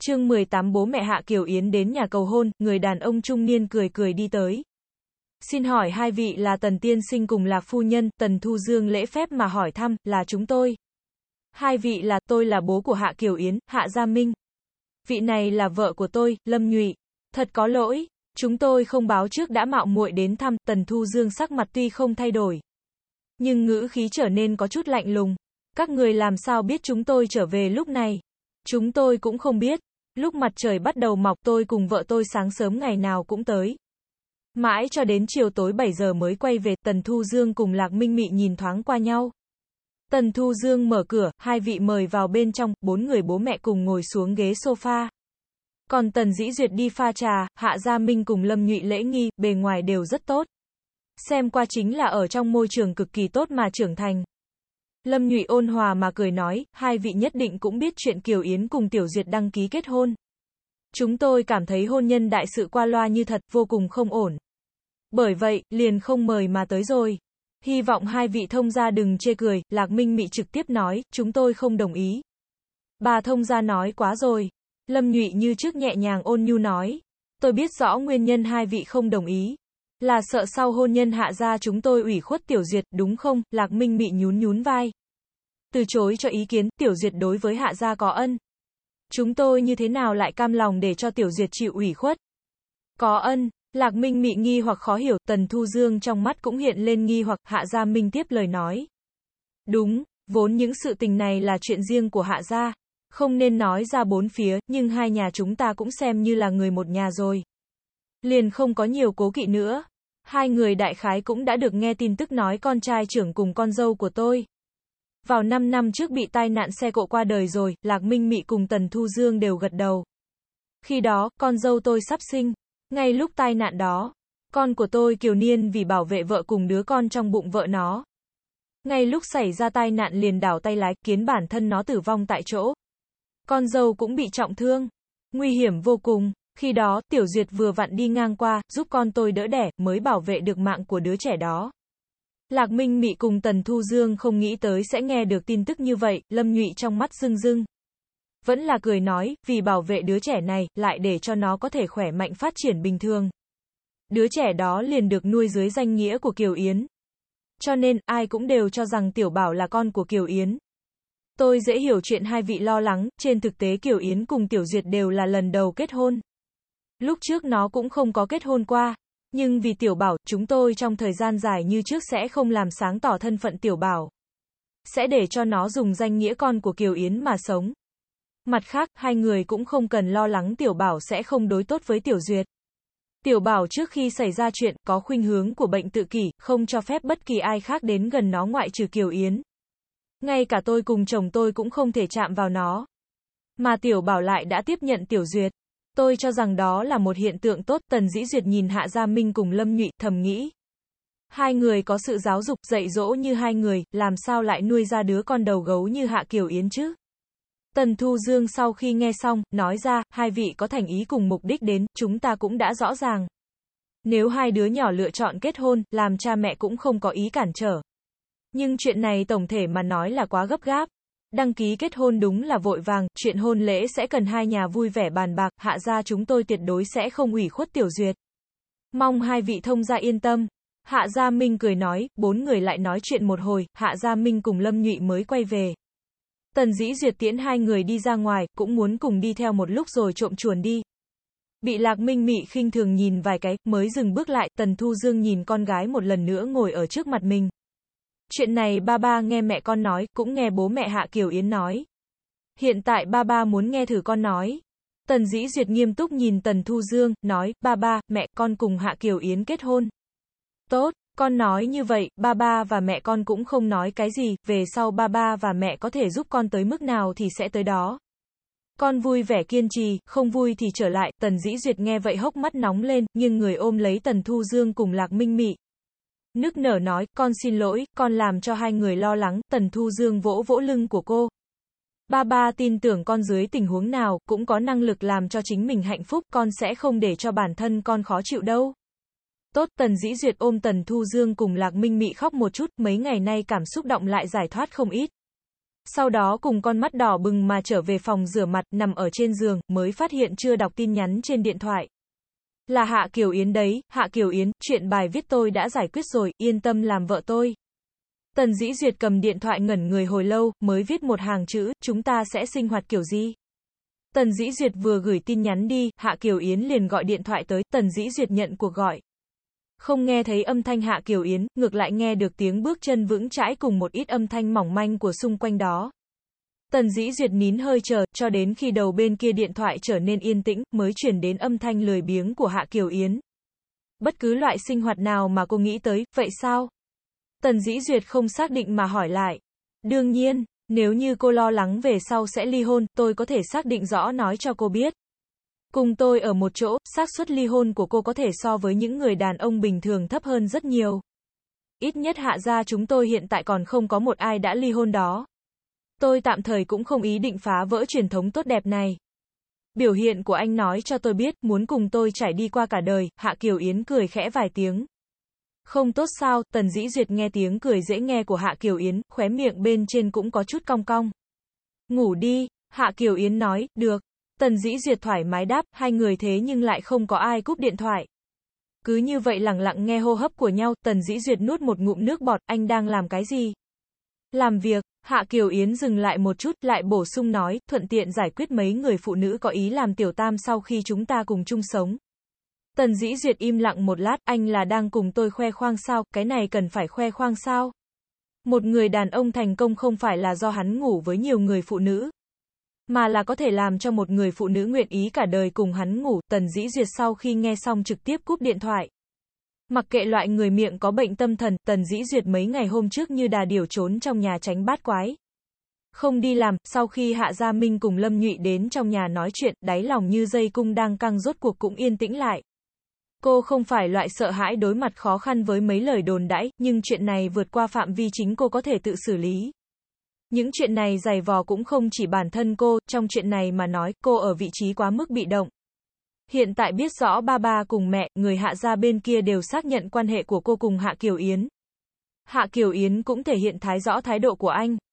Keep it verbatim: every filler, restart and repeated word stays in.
Chương mười tám Bố mẹ Hạ Kiều Yến đến nhà cầu hôn, người đàn ông trung niên cười cười đi tới. Xin hỏi hai vị là Tần tiên sinh cùng Lạc phu nhân, Tần Thu Dương lễ phép mà hỏi thăm, là chúng tôi. Hai vị là, tôi là bố của Hạ Kiều Yến, Hạ Gia Minh. Vị này là vợ của tôi, Lâm Nhụy. Thật có lỗi, chúng tôi không báo trước đã mạo muội đến thăm, Tần Thu Dương sắc mặt tuy không thay đổi. Nhưng ngữ khí trở nên có chút lạnh lùng. Các người làm sao biết chúng tôi trở về lúc này? Chúng tôi cũng không biết. Lúc mặt trời bắt đầu mọc tôi cùng vợ tôi sáng sớm ngày nào cũng tới. Mãi cho đến chiều tối bảy giờ mới quay về, Tần Thu Dương cùng Lạc Minh Mị nhìn thoáng qua nhau. Tần Thu Dương mở cửa, hai vị mời vào bên trong, bốn người bố mẹ cùng ngồi xuống ghế sofa. Còn Tần Dĩ Duyệt đi pha trà, Hạ Gia Minh cùng Lâm Nhụy lễ nghi, bề ngoài đều rất tốt. Xem qua chính là ở trong môi trường cực kỳ tốt mà trưởng thành. Lâm Nhụy ôn hòa mà cười nói, hai vị nhất định cũng biết chuyện Kiều Yến cùng Tiểu Duyệt đăng ký kết hôn. Chúng tôi cảm thấy hôn nhân đại sự qua loa như thật, vô cùng không ổn. Bởi vậy, liền không mời mà tới rồi. Hy vọng hai vị thông gia đừng chê cười, Lạc Minh Mị trực tiếp nói, chúng tôi không đồng ý. Bà thông gia nói quá rồi. Lâm Nhụy như trước nhẹ nhàng ôn nhu nói. Tôi biết rõ nguyên nhân hai vị không đồng ý. Là sợ sau hôn nhân Hạ gia chúng tôi ủy khuất Tiểu Duyệt, đúng không? Lạc Minh Mị nhún nhún vai. Từ chối cho ý kiến, Tiểu Duyệt đối với Hạ gia có ân. Chúng tôi như thế nào lại cam lòng để cho Tiểu Duyệt chịu ủy khuất? Có ân. Lạc Minh Mị nghi hoặc khó hiểu, Tần Thu Dương trong mắt cũng hiện lên nghi hoặc, Hạ Gia Minh tiếp lời nói. Đúng, vốn những sự tình này là chuyện riêng của Hạ gia, không nên nói ra bốn phía, nhưng hai nhà chúng ta cũng xem như là người một nhà rồi. Liền không có nhiều cố kỵ nữa. Hai người đại khái cũng đã được nghe tin tức nói con trai trưởng cùng con dâu của tôi. Vào năm năm trước bị tai nạn xe cộ qua đời rồi, Lạc Minh Mị cùng Tần Thu Dương đều gật đầu. Khi đó, con dâu tôi sắp sinh. Ngay lúc tai nạn đó, con của tôi Kiều Niên vì bảo vệ vợ cùng đứa con trong bụng vợ nó. Ngay lúc xảy ra tai nạn liền đảo tay lái, khiến bản thân nó tử vong tại chỗ. Con dâu cũng bị trọng thương. Nguy hiểm vô cùng. Khi đó, Tiểu Duyệt vừa vặn đi ngang qua, giúp con tôi đỡ đẻ, mới bảo vệ được mạng của đứa trẻ đó. Lạc Minh Mị cùng Tần Thu Dương không nghĩ tới sẽ nghe được tin tức như vậy, Lâm Nhụy trong mắt rưng rưng. Vẫn là cười nói, vì bảo vệ đứa trẻ này, lại để cho nó có thể khỏe mạnh phát triển bình thường. Đứa trẻ đó liền được nuôi dưới danh nghĩa của Kiều Yến. Cho nên, ai cũng đều cho rằng Tiểu Bảo là con của Kiều Yến. Tôi dễ hiểu chuyện hai vị lo lắng, trên thực tế Kiều Yến cùng Tiểu Duyệt đều là lần đầu kết hôn. Lúc trước nó cũng không có kết hôn qua. Nhưng vì Tiểu Bảo, chúng tôi trong thời gian dài như trước sẽ không làm sáng tỏ thân phận Tiểu Bảo. Sẽ để cho nó dùng danh nghĩa con của Kiều Yến mà sống. Mặt khác, hai người cũng không cần lo lắng Tiểu Bảo sẽ không đối tốt với Tiểu Duyệt. Tiểu Bảo trước khi xảy ra chuyện, có khuynh hướng của bệnh tự kỷ, không cho phép bất kỳ ai khác đến gần nó ngoại trừ Kiều Yến. Ngay cả tôi cùng chồng tôi cũng không thể chạm vào nó. Mà Tiểu Bảo lại đã tiếp nhận Tiểu Duyệt. Tôi cho rằng đó là một hiện tượng tốt, Tần Dĩ Duyệt nhìn Hạ Gia Minh cùng Lâm Nhụy, thầm nghĩ. Hai người có sự giáo dục, dạy dỗ như hai người, làm sao lại nuôi ra đứa con đầu gấu như Hạ Kiều Yến chứ? Tần Thu Dương sau khi nghe xong, nói ra, hai vị có thành ý cùng mục đích đến, chúng ta cũng đã rõ ràng. Nếu hai đứa nhỏ lựa chọn kết hôn, làm cha mẹ cũng không có ý cản trở. Nhưng chuyện này tổng thể mà nói là quá gấp gáp. Đăng ký kết hôn đúng là vội vàng, chuyện hôn lễ sẽ cần hai nhà vui vẻ bàn bạc, Hạ gia chúng tôi tuyệt đối sẽ không ủy khuất Tiểu Duyệt. Mong hai vị thông gia yên tâm. Hạ Gia Minh cười nói, bốn người lại nói chuyện một hồi, Hạ Gia Minh cùng Lâm Nhụy mới quay về. Tần Dĩ Duyệt tiễn hai người đi ra ngoài, cũng muốn cùng đi theo một lúc rồi trộm chuồn đi. Bị Lạc Minh Mị khinh thường nhìn vài cái, mới dừng bước lại, Tần Thu Dương nhìn con gái một lần nữa ngồi ở trước mặt mình. Chuyện này ba ba nghe mẹ con nói, cũng nghe bố mẹ Hạ Kiều Yến nói. Hiện tại ba ba muốn nghe thử con nói. Tần Dĩ Duyệt nghiêm túc nhìn Tần Thu Dương, nói, ba ba, mẹ con cùng Hạ Kiều Yến kết hôn. Tốt, con nói như vậy, ba ba và mẹ con cũng không nói cái gì, về sau ba ba và mẹ có thể giúp con tới mức nào thì sẽ tới đó. Con vui vẻ kiên trì, không vui thì trở lại, Tần Dĩ Duyệt nghe vậy hốc mắt nóng lên, nhưng người ôm lấy Tần Thu Dương cùng Lạc Minh Mị. Nức nở nói, con xin lỗi, con làm cho hai người lo lắng, Tần Thu Dương vỗ vỗ lưng của cô. Ba ba tin tưởng con dưới tình huống nào, cũng có năng lực làm cho chính mình hạnh phúc, con sẽ không để cho bản thân con khó chịu đâu. Tốt, Tần Dĩ Duyệt ôm Tần Thu Dương cùng Lạc Minh Mị khóc một chút, mấy ngày nay cảm xúc động lại giải thoát không ít. Sau đó cùng con mắt đỏ bừng mà trở về phòng rửa mặt, nằm ở trên giường, mới phát hiện chưa đọc tin nhắn trên điện thoại. Là Hạ Kiều Yến đấy, Hạ Kiều Yến, chuyện bài viết tôi đã giải quyết rồi, yên tâm làm vợ tôi. Tần Dĩ Duyệt cầm điện thoại ngẩn người hồi lâu, mới viết một hàng chữ, chúng ta sẽ sinh hoạt kiểu gì? Tần Dĩ Duyệt vừa gửi tin nhắn đi, Hạ Kiều Yến liền gọi điện thoại tới, Tần Dĩ Duyệt nhận cuộc gọi. Không nghe thấy âm thanh Hạ Kiều Yến, ngược lại nghe được tiếng bước chân vững chãi cùng một ít âm thanh mỏng manh của xung quanh đó. Tần Dĩ Duyệt nín hơi chờ, cho đến khi đầu bên kia điện thoại trở nên yên tĩnh, mới chuyển đến âm thanh lười biếng của Hạ Kiều Yến. Bất cứ loại sinh hoạt nào mà cô nghĩ tới, vậy sao? Tần Dĩ Duyệt không xác định mà hỏi lại. Đương nhiên, nếu như cô lo lắng về sau sẽ ly hôn, tôi có thể xác định rõ nói cho cô biết. Cùng tôi ở một chỗ, xác suất ly hôn của cô có thể so với những người đàn ông bình thường thấp hơn rất nhiều. Ít nhất Hạ gia chúng tôi hiện tại còn không có một ai đã ly hôn đó. Tôi tạm thời cũng không ý định phá vỡ truyền thống tốt đẹp này. Biểu hiện của anh nói cho tôi biết, muốn cùng tôi trải đi qua cả đời, Hạ Kiều Yến cười khẽ vài tiếng. Không tốt sao? Tần Dĩ Duyệt nghe tiếng cười dễ nghe của Hạ Kiều Yến, khóe miệng bên trên cũng có chút cong cong. Ngủ đi, Hạ Kiều Yến nói, được. Tần Dĩ Duyệt thoải mái đáp, hai người thế nhưng lại không có ai cúp điện thoại. Cứ như vậy lặng lặng nghe hô hấp của nhau, Tần Dĩ Duyệt nuốt một ngụm nước bọt, anh đang làm cái gì? Làm việc, Hạ Kiều Yến dừng lại một chút, lại bổ sung nói, thuận tiện giải quyết mấy người phụ nữ có ý làm tiểu tam sau khi chúng ta cùng chung sống. Tần Dĩ Duyệt im lặng một lát, anh là đang cùng tôi khoe khoang sao, cái này cần phải khoe khoang sao? Một người đàn ông thành công không phải là do hắn ngủ với nhiều người phụ nữ, mà là có thể làm cho một người phụ nữ nguyện ý cả đời cùng hắn ngủ. Tần Dĩ Duyệt sau khi nghe xong trực tiếp cúp điện thoại. Mặc kệ loại người miệng có bệnh tâm thần, Tần Dĩ Duyệt mấy ngày hôm trước như đà điểu trốn trong nhà tránh bát quái. Không đi làm, sau khi Hạ Gia Minh cùng Lâm Nhụy đến trong nhà nói chuyện, đáy lòng như dây cung đang căng rốt cuộc cũng yên tĩnh lại. Cô không phải loại sợ hãi đối mặt khó khăn với mấy lời đồn đãi, nhưng chuyện này vượt qua phạm vi chính cô có thể tự xử lý. Những chuyện này dày vò cũng không chỉ bản thân cô, trong chuyện này mà nói, cô ở vị trí quá mức bị động. Hiện tại biết rõ ba ba cùng mẹ, người Hạ gia bên kia đều xác nhận quan hệ của cô cùng Hạ Kiều Yến. Hạ Kiều Yến cũng thể hiện thái rõ thái độ của anh.